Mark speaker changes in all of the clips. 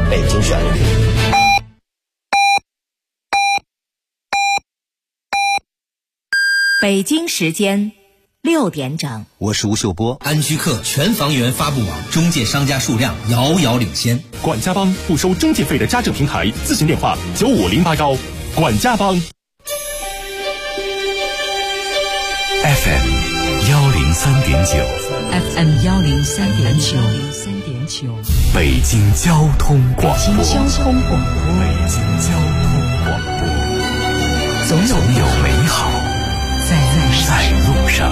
Speaker 1: 北京旋律。
Speaker 2: 北京时间6点整，
Speaker 3: 我是吴秀波。
Speaker 4: 安居客全房源发布网中介商家数量遥遥领先。
Speaker 5: 管家帮不收中介费的家政平台，咨询电话95081。管家帮。
Speaker 3: FM 103.9
Speaker 6: FM 103.9
Speaker 3: 北京交通广播。
Speaker 6: 北京交通广播。
Speaker 3: 总有美好在路上。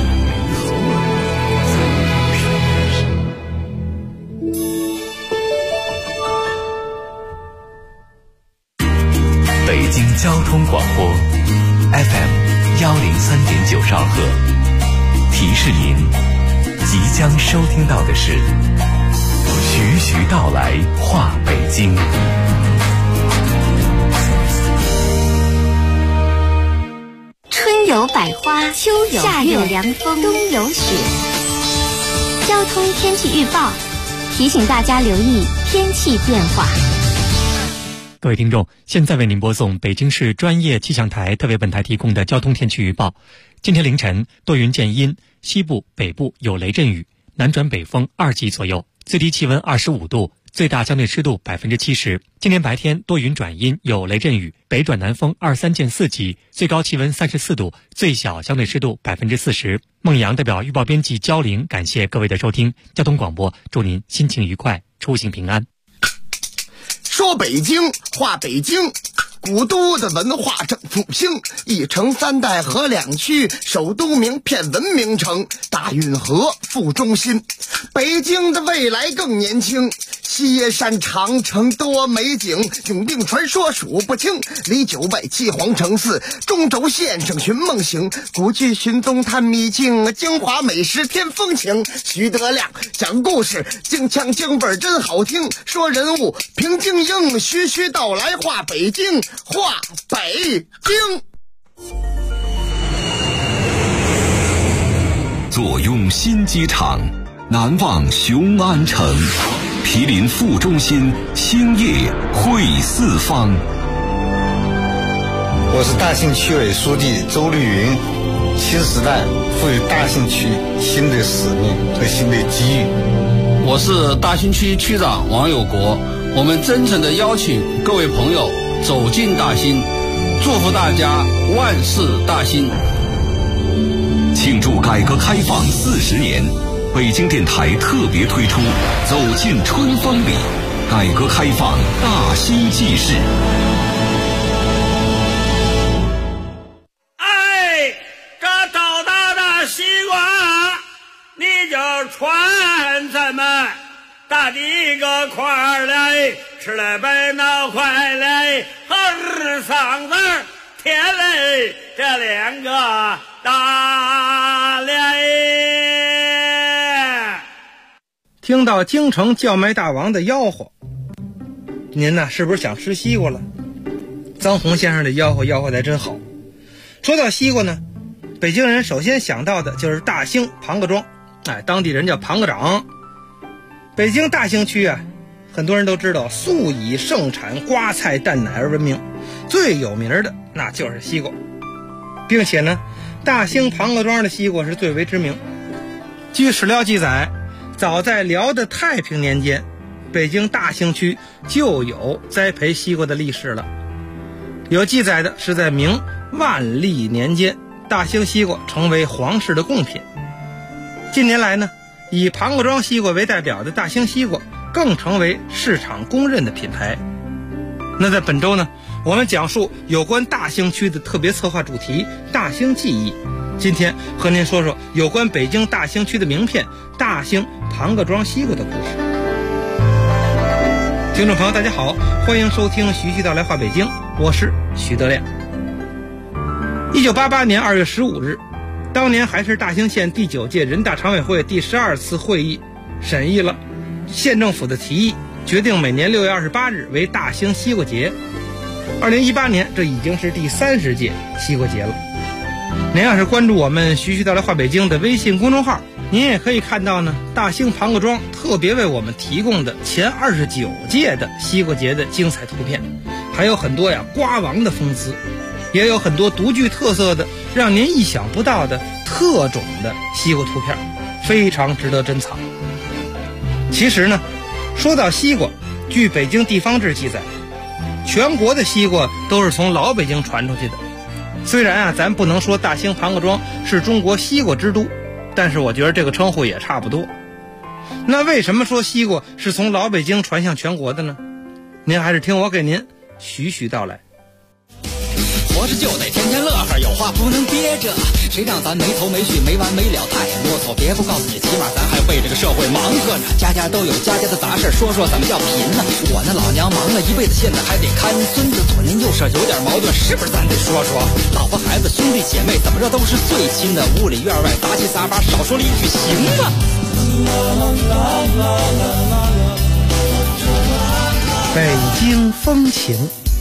Speaker 3: 北京交通广播 FM 103.9兆赫，提示您即将收听到的是徐徐道来话北京。
Speaker 7: 春有百花，秋有夏有凉风，冬有雪。交通天气预报提醒大家留意天气变化。
Speaker 8: 各位听众，现在为您播送北京市专业气象台特别本台提供的交通天气预报。今天凌晨多云见阴，西部、北部有雷阵雨，南转北风2级左右，最低气温25度，最大相对湿度70%。今天白天多云转阴，有雷阵雨，北转南风23见4级，最高气温34度，最小相对湿度40%。孟阳代表预报编辑焦玲，感谢各位的收听。交通广播，祝您心情愉快，出行平安。
Speaker 9: 说北京话北京，古都的文化正复兴，一城3代河2区，首都名片文明城，大运河副中心。北京的未来更年轻，西山长城多美景，永定传说数不清，离9外7皇城4，中轴线上寻梦行，古剧寻踪探秘境，京华美食添风情。徐德亮讲故事，京腔京味真好听，说人物评京英，徐徐道来话北京，话北京。
Speaker 3: 坐拥新机场，难忘雄安城，毗邻副中心，兴业汇四方。
Speaker 10: 我是大兴区委书记周绿云。新时代赋予大兴区新的使命和新的机遇。
Speaker 11: 我是大兴区区长王有国。我们真诚地邀请各位朋友走进大兴，祝福大家万事大兴。
Speaker 3: 庆祝改革开放40年，北京电台特别推出走进春风里，改革开放大兴纪事。
Speaker 12: 哎，这豆大的西瓜你就传咱们大的一个块儿来，吃来白闹坏来，好日嗓子甜嘞，这2个大嘞。
Speaker 13: 听到京城叫卖大王的吆喝，您呢是不是想吃西瓜了？张红先生的吆喝得真好。说到西瓜呢，北京人首先想到的就是大兴庞各庄，当地人叫庞各掌。北京大兴区啊，很多人都知道素以盛产瓜菜蛋奶而闻名，最有名的那就是西瓜，并且呢，大兴庞各庄的西瓜是最为知名。据史料记载，早在辽的太平年间，北京大兴区就有栽培西瓜的历史了。有记载的是在明万历年间，大兴西瓜成为皇室的贡品。近年来呢，以庞各庄西瓜为代表的大兴西瓜更成为市场公认的品牌。那在本周呢，我们讲述有关大兴区的特别策划主题大兴记忆。今天和您说说有关北京大兴区的名片大兴庞各庄西瓜的故事。听众朋友大家好，欢迎收听徐徐道来话北京，我是徐德亮。1988年2月15日，当年还是大兴县第9届人大常委会第12次会议审议了县政府的提议，决定每年6月28日为大兴西瓜节。2018年，这已经是第30届西瓜节了。您要是关注我们徐徐道来话北京的微信公众号， 您也可以看到呢，大兴庞各庄特别为我们提供的前29届的西瓜节的精彩图片，还有很多瓜王的风姿，也有很多独具特色的让您意想不到的特种的西瓜图片，非常值得珍藏。其实呢，说到西瓜，据北京地方志记载，全国的西瓜都是从老北京传出去的。虽然咱不能说大兴庞各庄是中国西瓜之都，但是我觉得这个称呼也差不多。那为什么说西瓜是从老北京传向全国的呢？您还是听我给您徐徐道来。
Speaker 1: 活着就得天天乐呵，有话不能憋着，谁让咱没头没绪没完没了太啰嗦，别不告诉你，起码咱还为这个社会忙活呢。家家都有家家的杂事，说说怎么叫贫呢？我那老娘忙了一辈子，现在还得看孙子，左邻右舍有点矛盾，是不是咱得说说？老婆孩子兄弟姐妹怎么着都是最亲的，屋里院外杂七杂八，少说了一句行吗？
Speaker 13: 北京风情。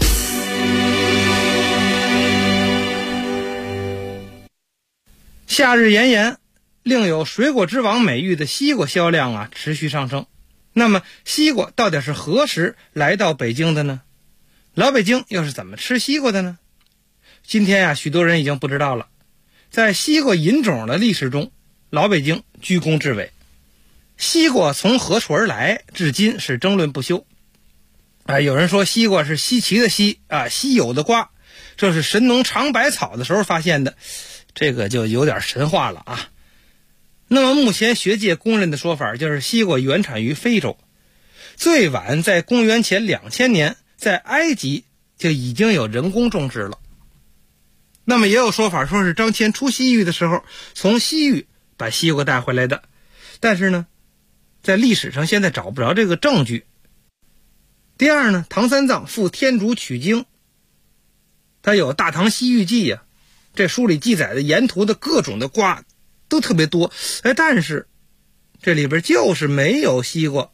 Speaker 13: 夏日炎炎，另有水果之王美誉的西瓜销量持续上升。那么西瓜到底是何时来到北京的呢？老北京又是怎么吃西瓜的呢？今天许多人已经不知道了。在西瓜引种的历史中，老北京居功至伟。西瓜从何处而来，至今是争论不休。有人说西瓜是稀奇的稀稀有的瓜，这是神农尝百草的时候发现的，这个就有点神话了啊。那么目前学界公认的说法就是西瓜原产于非洲，最晚在公元前2000年在埃及就已经有人工种植了。那么也有说法说是张骞出西域的时候从西域把西瓜带回来的，但是呢在历史上现在找不着这个证据。第二呢，唐三藏赴天竺取经，他有《大唐西域记》这书里记载的沿途的各种的瓜都特别多，但是这里边就是没有西瓜。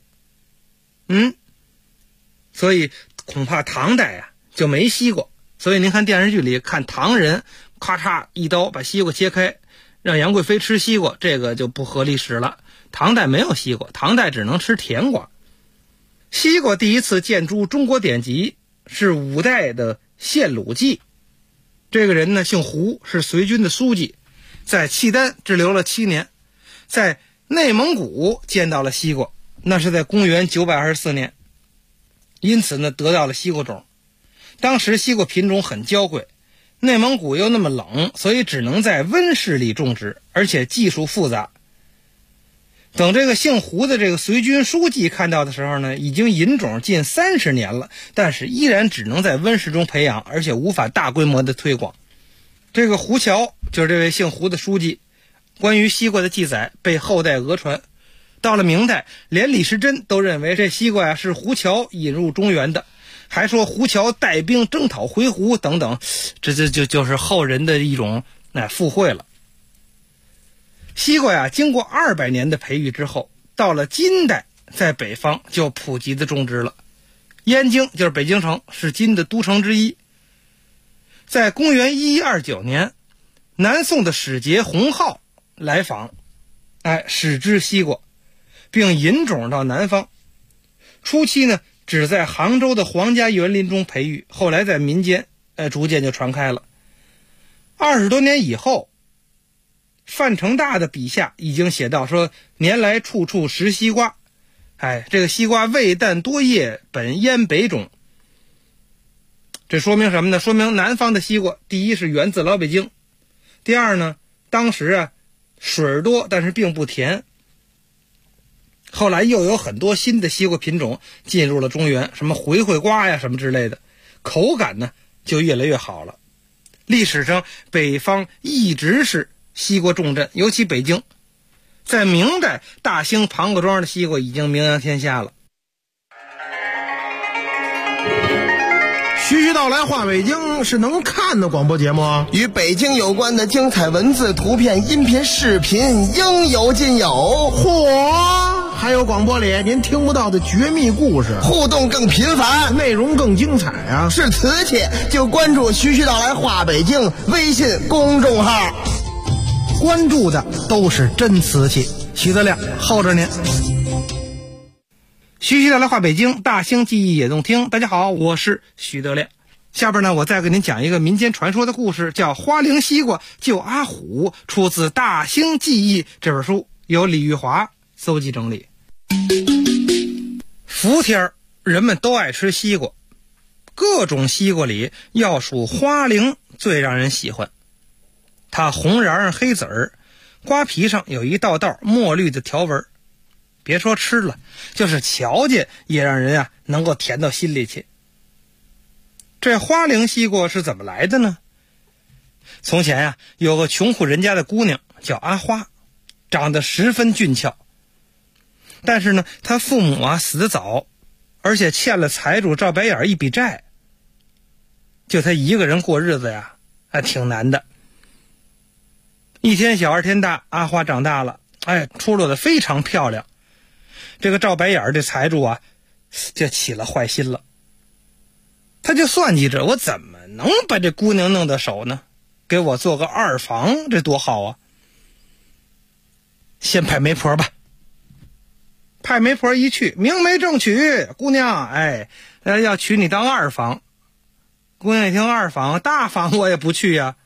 Speaker 13: 所以恐怕唐代就没西瓜。所以您看电视剧里看唐人咔嚓一刀把西瓜切开，让杨贵妃吃西瓜，这个就不合历史了。唐代没有西瓜，唐代只能吃甜瓜。西瓜第一次见诸中国典籍是5代的献鲁记，这个人呢姓胡，是隋军的书记，在契丹滞留了7年，在内蒙古见到了西瓜，那是在公元924年，因此呢得到了西瓜种。当时西瓜品种很娇贵，内蒙古又那么冷，所以只能在温室里种植，而且技术复杂。等这个姓胡的这个隋军书记看到的时候呢，已经引种近30年了，但是依然只能在温室中培养，而且无法大规模的推广。这个胡乔就是这位姓胡的书记，关于西瓜的记载被后代讹传。到了明代，连李时珍都认为这西瓜是胡乔引入中原的，还说胡乔带兵征讨回鹘等等，这就是后人的一种附会了。西瓜经过200年的培育之后，到了金代在北方就普及的种植了。燕京就是北京城，是金的都城之一。在公元1129年，南宋的使节洪浩来访，使之西瓜，并引种到南方。初期呢只在杭州的皇家园林中培育，后来在民间逐渐就传开了。20多年以后，范成大的笔下已经写到说，年来处处食西瓜。这个西瓜味淡多叶，本燕北种。这说明什么呢？说明南方的西瓜，第一是源自老北京，第二呢，当时水多，但是并不甜。后来又有很多新的西瓜品种进入了中原，什么回回瓜什么之类的，口感呢就越来越好了。历史上北方一直是西瓜重镇，尤其北京。在明代，大兴庞各庄的西瓜已经名扬天下了。
Speaker 14: 徐徐道来话北京是能看的广播节目，
Speaker 9: 与北京有关的精彩文字、图片、音频、视频应有尽有。
Speaker 14: 嚯！还有广播里您听不到的绝密故事，
Speaker 9: 互动更频繁，
Speaker 14: 内容更精彩啊！
Speaker 9: 是瓷器就关注徐徐道来话北京微信公众号，
Speaker 14: 关注的都是真瓷器。 徐德亮候着您。
Speaker 13: 徐徐的来话北京，大兴记忆也动听。大家好，我是徐德亮。下边呢，我再给您讲一个民间传说的故事，叫花灵西瓜救阿虎，出自《大兴记忆》这本书，由李玉华搜集整理。伏天人们都爱吃西瓜，各种西瓜里要数花灵最让人喜欢。它红瓤黑籽儿，瓜皮上有一道道墨绿的条纹，别说吃了，就是瞧见也让人能够甜到心里去。这花灵西瓜是怎么来的呢？从前有个穷苦人家的姑娘叫阿花，长得十分俊俏，但是呢她父母死得早，而且欠了财主赵白眼一笔债，就她一个人过日子还挺难的。一天小二天大，阿花长大了，出落得非常漂亮。这个赵白眼这财主就起了坏心了，他就算计着，我怎么能把这姑娘弄到手呢？给我做个二房，这多好啊！先派媒婆吧。派媒婆一去，明媒正娶，姑娘要娶你当二房。姑娘一听二房，大房我也不去呀。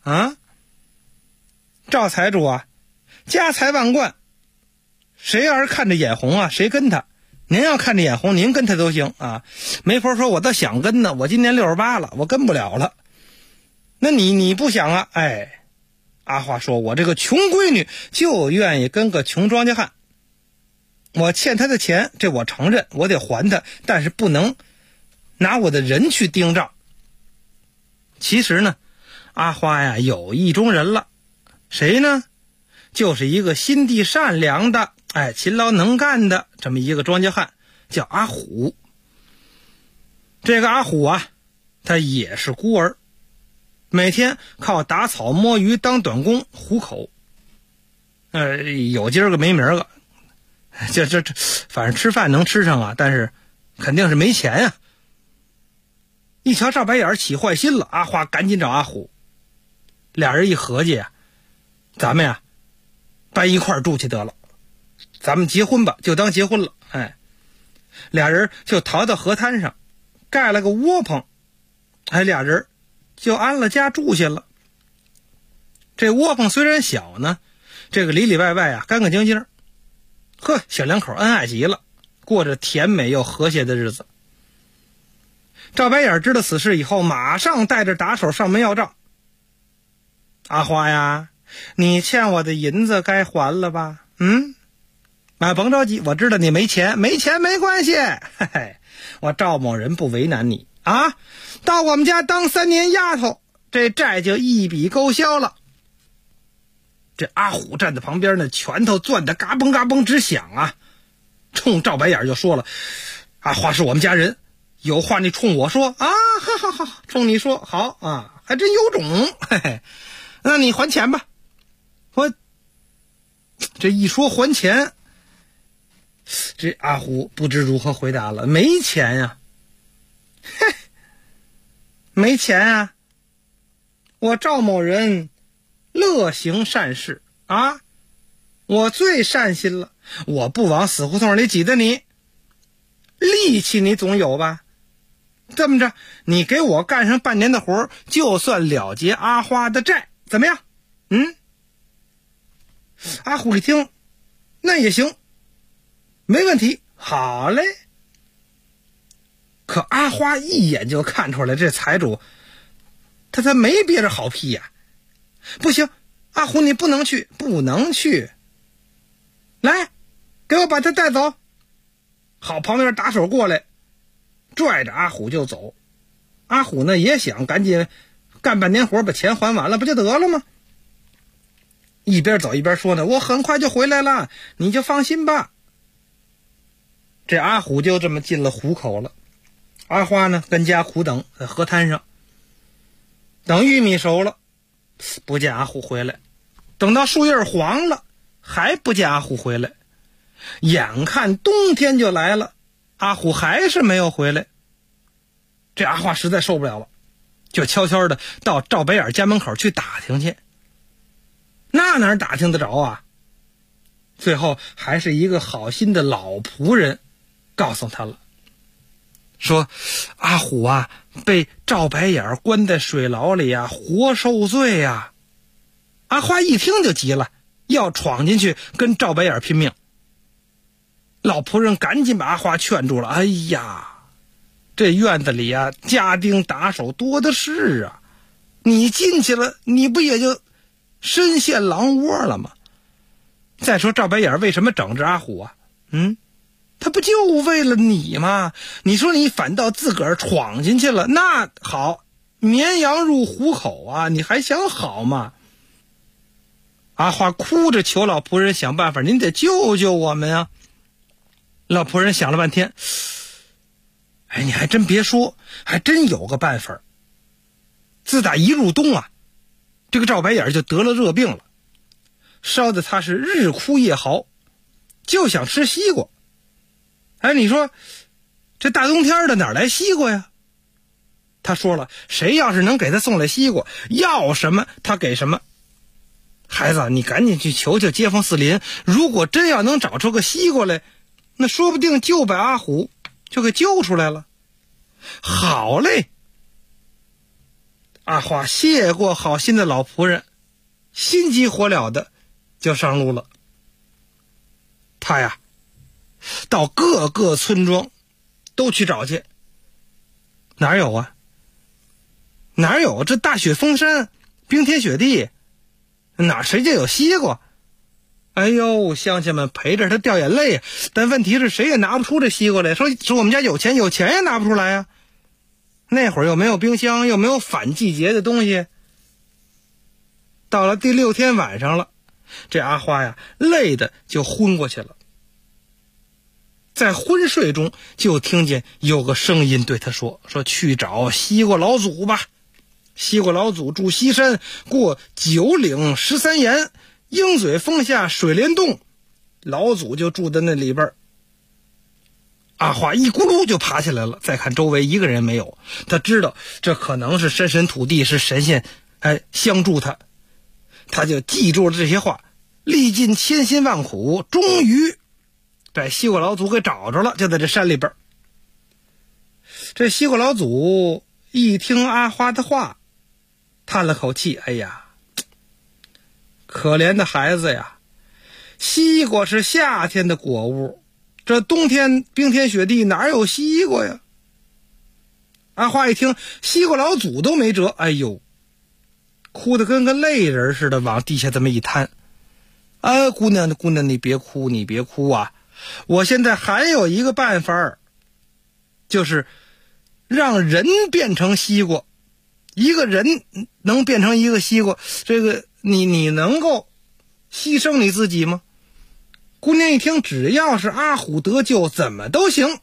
Speaker 13: 赵财主家财万贯，谁要是看着眼红谁跟他。您要看着眼红，您跟他都行媒婆说我倒想跟呢，我今年68了，我跟不了了。那你不想阿花说，我这个穷闺女就愿意跟个穷庄稼汉，我欠他的钱，这我承认，我得还他，但是不能拿我的人去盯账。其实呢，阿花有意中人了，谁呢？就是一个心地善良的勤劳能干的这么一个庄稼汉，叫阿虎。这个阿虎他也是孤儿，每天靠打草摸鱼当短工糊口。有今儿个没明儿个，这反正吃饭能吃上但是肯定是没钱一瞧赵白眼起坏心了，阿花赶紧找阿虎。俩人一合计咱们搬一块儿住去得了，咱们结婚吧，就当结婚了。俩人就逃到河滩上，盖了个窝棚，俩人就安了家住下了。这窝棚虽然小呢，这个里里外外干干净净，小两口恩爱极了，过着甜美又和谐的日子。赵白眼知道此事以后，马上带着打手上门要账。阿花你欠我的银子该还了吧？甭着急，我知道你没钱没关系，我赵某人不为难你到我们家当3年丫头，这债就一笔勾销了。这阿虎站在旁边呢，拳头攥得嘎嘣嘎嘣直响冲赵白眼就说了，阿花是我们家人，有话你冲我说好，冲你说好还真有种，那你还钱吧。我这一说还钱，这阿虎不知如何回答了，没钱没钱我赵某人乐行善事我最善心了，我不往死胡同里挤的你，力气你总有吧？这么着，你给我干上半年的活，就算了结阿花的债，怎么样？阿虎一听，那也行，没问题，好嘞。可阿花一眼就看出来，这财主他没憋着好屁不行，阿虎你不能去，来，给我把他带走。好，旁边打手过来，拽着阿虎就走。阿虎呢也想赶紧干半年活，把钱还完了，不就得了吗？一边走一边说呢，我很快就回来了，你就放心吧。这阿虎就这么进了虎口了。阿花呢跟家苦等，在河滩上等玉米熟了，不见阿虎回来，等到树叶黄了，还不见阿虎回来，眼看冬天就来了，阿虎还是没有回来。这阿花实在受不了了，就悄悄的到赵白眼家门口去打听去。那哪打听得着最后还是一个好心的老仆人告诉他了，说阿虎啊被赵白眼关在水牢里啊，活受罪啊。阿花一听就急了，要闯进去跟赵白眼拼命。老仆人赶紧把阿花劝住了。哎呀，这院子里啊家丁打手多的是啊，你进去了你不也就身陷狼窝了吗？再说赵白眼为什么整治阿虎啊？他不就为了你吗？你说你反倒自个儿闯进去了，那好，绵羊入虎口啊，你还想好吗？阿花哭着求老仆人想办法，您得救救我们啊。老仆人想了半天，你还真别说，还真有个办法。自打一入冬啊，这个赵白眼就得了热病了，烧得他是日哭夜嚎，就想吃西瓜。你说这大冬天的哪来西瓜呀？他说了，谁要是能给他送来西瓜，要什么他给什么。孩子，你赶紧去求求街坊四邻，如果真要能找出个西瓜来，那说不定就把阿虎就给救出来了。好嘞！阿花谢过好心的老仆人，心急火燎的就上路了。他呀到各个村庄都去找去，哪有啊？哪有？这大雪封山，冰天雪地，谁就有西瓜？哎呦，乡亲们陪着他掉眼泪，但问题是谁也拿不出这西瓜来。说我们家有钱也拿不出来呀。那会儿又没有冰箱，又没有反季节的东西。到了第6天晚上了，这阿花呀累的就昏过去了。在昏睡中就听见有个声音对他说去找西瓜老祖吧。西瓜老祖住西山，过9岭13岩，鹰嘴峰下水帘洞，老祖就住在那里边。阿花一咕噜就爬起来了，再看周围一个人没有，他知道这可能是山神土地，是神仙相助他。他就记住了这些话，历尽千辛万苦，终于把西瓜老祖给找着了，就在这山里边。这西瓜老祖一听阿花的话，叹了口气，哎呀，可怜的孩子呀，西瓜是夏天的果物，这冬天冰天雪地哪有西瓜呀？阿花一听西瓜老祖都没辙，哎呦，哭得跟个泪人似的，往地下这么一摊。姑娘你别哭啊，我现在还有一个办法，就是让人变成西瓜，一个人能变成一个西瓜，这个你能够牺牲你自己吗？姑娘一听，只要是阿虎得救，怎么都行。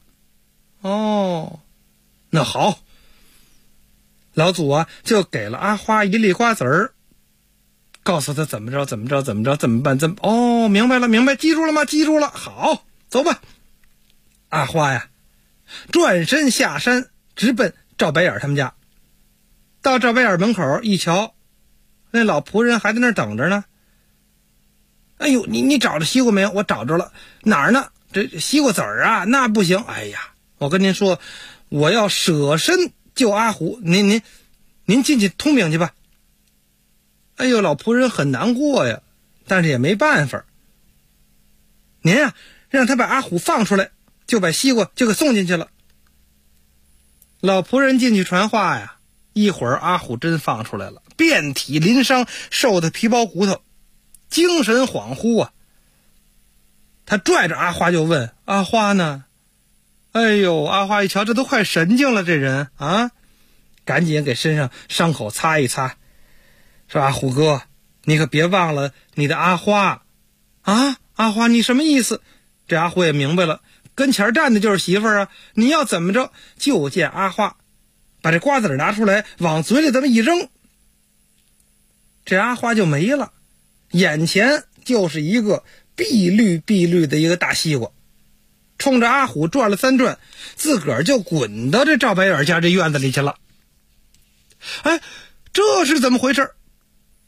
Speaker 13: 那好，老祖啊就给了阿花一粒瓜子儿，告诉他怎么办。明白了，记住了吗？记住了。好，走吧。阿花呀转身下山，直奔赵白眼他们家。到赵白眼门口一瞧，那老仆人还在那儿等着呢。哎呦，你找着西瓜没有？我找着了。哪儿呢？这西瓜籽儿啊，那不行。哎呀，我跟您说，我要舍身救阿虎，您进去通禀去吧。哎呦，老仆人很难过呀，但是也没办法。您啊让他把阿虎放出来，就把西瓜就给送进去了。老仆人进去传话呀，一会儿阿虎真放出来了，遍体鳞伤，瘦得皮包骨头，精神恍惚啊。他拽着阿花就问：阿花呢？哎呦，阿花一瞧，这都快神经了，这人啊，赶紧给身上伤口擦一擦，说：阿虎哥，你可别忘了你的阿花啊！阿花，你什么意思？这阿虎也明白了，跟前站的就是媳妇儿啊，你要怎么着？就见阿花把这瓜子拿出来，往嘴里这么一扔，这阿花就没了，眼前就是一个碧绿的一个大西瓜，冲着阿虎转了3转，自个儿就滚到这赵白眼家这院子里去了。这是怎么回事？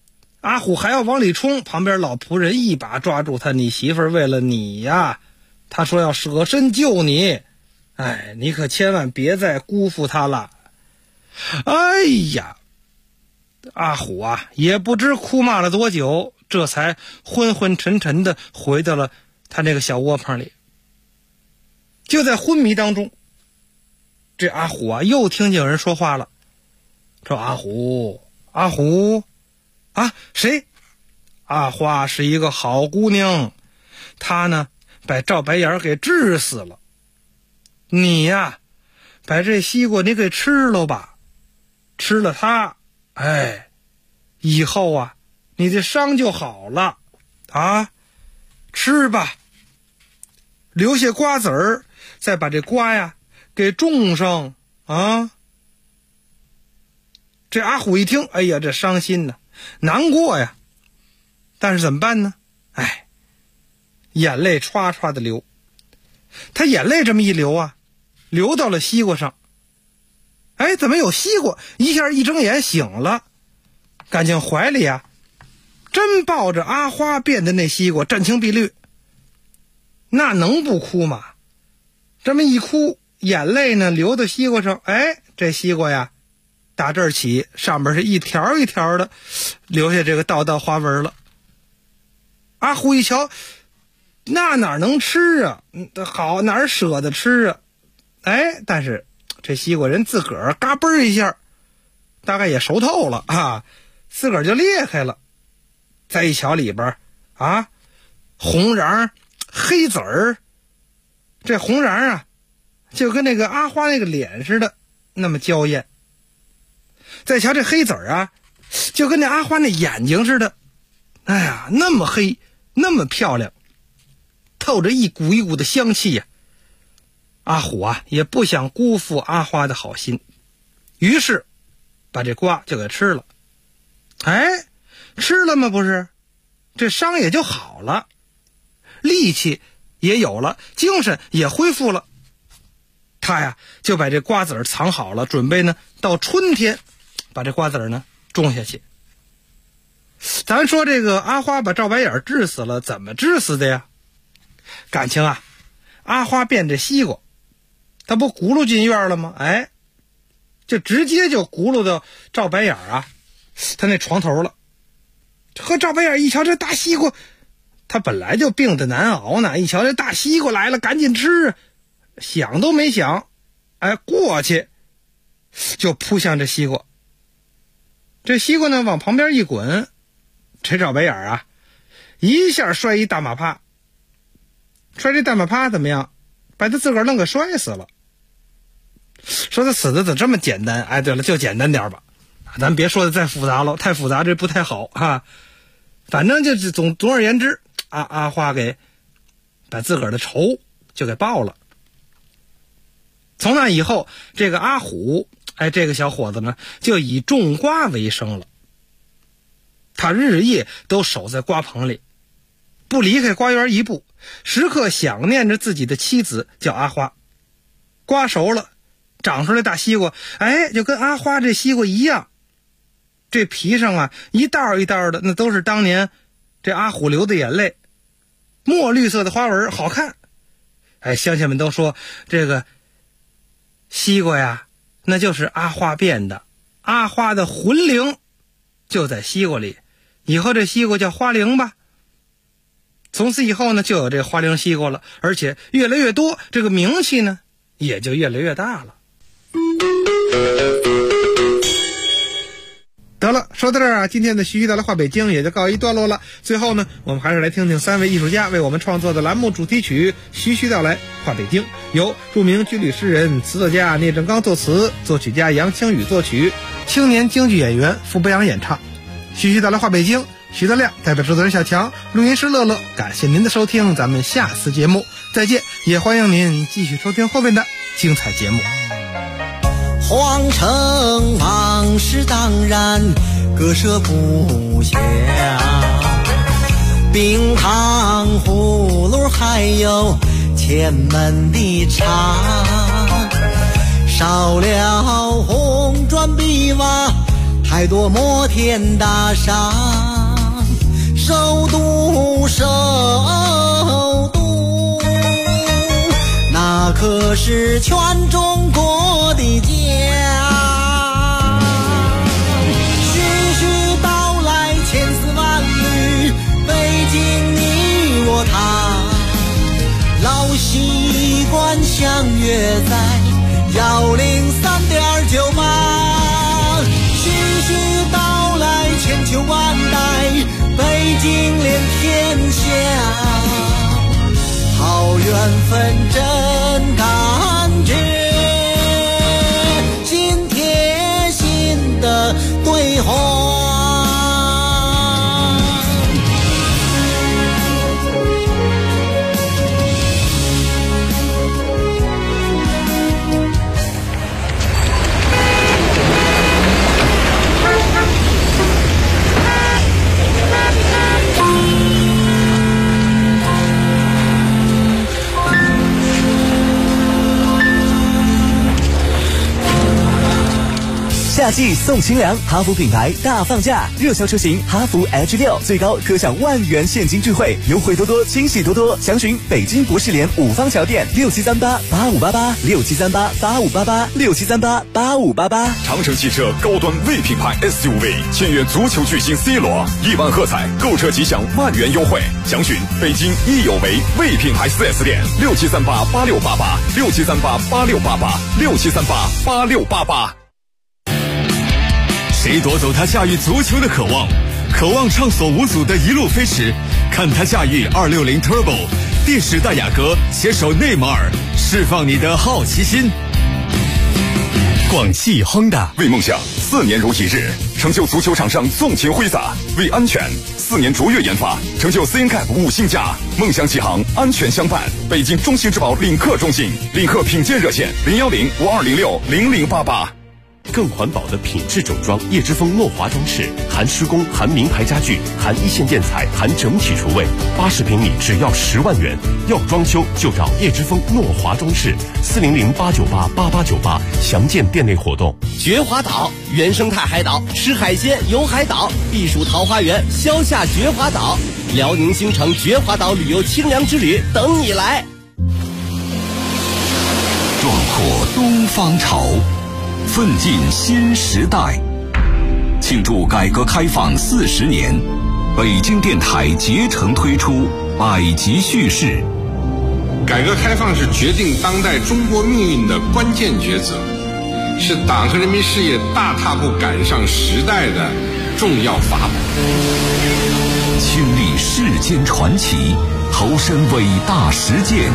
Speaker 13: 阿虎还要往里冲，旁边老仆人一把抓住他，你媳妇儿为了你呀，他说要舍身救你，哎，你可千万别再辜负他了。哎呀，阿虎啊，也不知哭骂了多久，这才昏昏沉沉的回到了他那个小窝棚里。就在昏迷当中，这阿虎啊又听见有人说话了，说阿虎啊，谁？阿花是一个好姑娘，她呢把赵白眼给治死了，你呀把这西瓜你给吃了吧，吃了它，哎，以后啊你这伤就好了啊，吃吧，留下瓜子儿，再把这瓜呀给种上啊。这阿虎一听，哎呀，这伤心呢，难过呀，但是怎么办呢？哎，眼泪唰唰的流。他眼泪这么一流啊，流到了西瓜上。哎，怎么有西瓜？一下一睁眼醒了，感情怀里啊真抱着阿花变的那西瓜，湛青碧绿，那能不哭吗？这么一哭，眼泪呢流到西瓜上，哎，这西瓜呀打这儿起，上面是一条一条的留下这个道道花纹了。阿虎一瞧，那哪能吃啊？好，哪舍得吃啊？哎，但是这西瓜人自个儿嘎嘣一下，大概也熟透了啊，自个儿就裂开了。再一瞧里边啊，红瓤黑籽儿，这红瓤啊就跟那个阿花那个脸似的那么娇艳。再瞧这黑籽儿啊，就跟那阿花那眼睛似的，哎呀，那么黑，那么漂亮，透着一股一股的香气呀。阿虎啊，也不想辜负阿花的好心，于是把这瓜就给吃了。哎，吃了吗？不是，这伤也就好了，力气也有了，精神也恢复了。他呀，就把这瓜子儿藏好了，准备呢到春天把这瓜子儿呢种下去。咱说这个阿花把赵白眼治死了，怎么治死的呀？感情啊，阿花变这西瓜，他不轱辘进院了吗？哎，就直接就轱辘到赵白眼啊他那床头了。和赵白眼一瞧这大西瓜，他本来就病得难熬呢，一瞧这大西瓜来了，赶紧吃，想都没想，哎，过去就扑向这西瓜。这西瓜呢往旁边一滚，这赵白眼啊一下摔一大马趴，摔这大马趴怎么样？把他自个儿弄给摔死了。说他死的怎么这么简单？哎，对了，就简单点吧，咱别说的再复杂了，太复杂这不太好啊。反正就是总而言之，阿花给把自个儿的仇就给报了。从那以后，这个阿虎，哎，这个小伙子呢就以种瓜为生了。他日夜都守在瓜棚里，不离开瓜园一步，时刻想念着自己的妻子叫阿花。瓜熟了，长出来大西瓜，哎，就跟阿花这西瓜一样，这皮上啊一道一道的，那都是当年这阿虎流的眼泪，墨绿色的花纹，好看。哎，乡亲们都说这个西瓜呀，那就是阿花变的，阿花的魂灵就在西瓜里，以后这西瓜叫花灵吧。从此以后呢，就有这花灵西瓜了，而且越来越多，这个名气呢也就越来越大了。得了，说到这儿啊，今天的徐徐道来话北京也就告一段落了。最后呢，我们还是来听听三位艺术家为我们创作的栏目主题曲《徐徐道来话北京》，由著名军旅诗人、词作家聂正刚作词，作曲家杨清宇作曲，青年京剧演员傅博阳演唱。徐徐道来话北京，徐德亮代表制作人小强，录音师乐乐，感谢您的收听，咱们下次节目再见，也欢迎您继续收听后面的精彩节目。
Speaker 1: 皇城往事当然割舍不下，冰糖葫芦还有前门的茶，少了红砖碧瓦，太多摩天大厦。
Speaker 15: 首都，首都，那可是全中国的家。徐徐道来千丝万缕，北京你我他，老习惯相约在103.98。徐徐道来千秋万代，北京连天下，好缘分真感觉，心贴心的对话。
Speaker 16: 夏季送清凉，哈弗品牌大放价，热销车型哈弗 H6 最高可享10000元现金钜惠，优惠多多，惊喜多多。详询北京博士联五方桥店673885886738858867388588。
Speaker 17: 长城汽车高端 V 品牌 SUV 签约足球巨星 C 罗，1万喝彩，购车即享10000元优惠。详询北京益友为 V 品牌 4S 店673886886738868867388688。谁夺走他驾驭足球的渴望？渴望畅所无阻的一路飞驰，看他驾驭260 Turbo， 第10代雅阁携手内马尔，释放你的好奇心。广汽亨达为梦想4年如一日，成就足球场上纵情挥洒；为安全4年卓越研发，成就 CNCAP 5星加。梦想启航，安全相伴。北京中信质保领克中心，领克品鉴热线01052060088。
Speaker 18: 更环保的品质整装，叶之峰诺华装饰，含施工，含名牌家具，含一线建材，含整体厨卫，80平米只要10万元。要装修就找叶之峰诺华装饰，400-898-8898，详见店内活动。
Speaker 19: 绝华岛原生态海岛，吃海鲜游海岛，避暑桃花源，消夏绝华岛，辽宁新城绝华岛旅游清凉之旅等你来。
Speaker 3: 壮阔东方潮，奋进新时代，庆祝改革开放40年，北京电台竭诚推出百集叙事。
Speaker 20: 改革开放是决定当代中国命运的关键抉择，是党和人民事业大踏步赶上时代的重要法宝。
Speaker 3: 亲历世间传奇，投身伟大实践，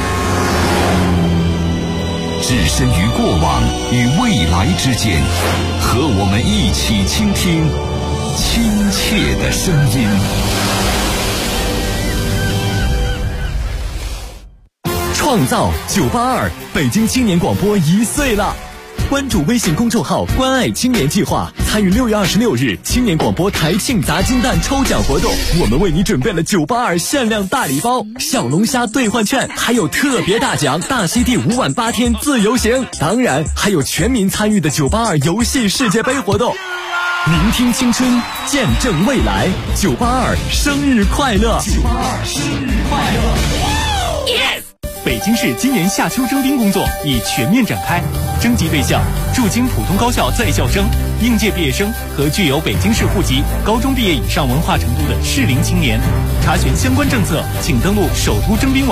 Speaker 3: 置身于过往与未来之间，和我们一起倾听亲切的声音。
Speaker 21: 创造982，北京青年广播1岁了。关注微信公众号“关爱青年计划”，参与6月26日青年广播台庆砸金蛋抽奖活动。我们为你准备了982限量大礼包、小龙虾兑换券，还有特别大奖大溪地5晚8天自由行。当然，还有全民参与的982游戏世界杯活动。聆听青春，见证未来，982生日快乐！982生日快乐
Speaker 5: ！Yes。北京市今年夏秋征兵工作已全面展开，征集对象驻京普通高校在校生、应届毕业生和具有北京市户籍、高中毕业以上文化程度的适龄青年。查询相关政策，请登录首都征兵网。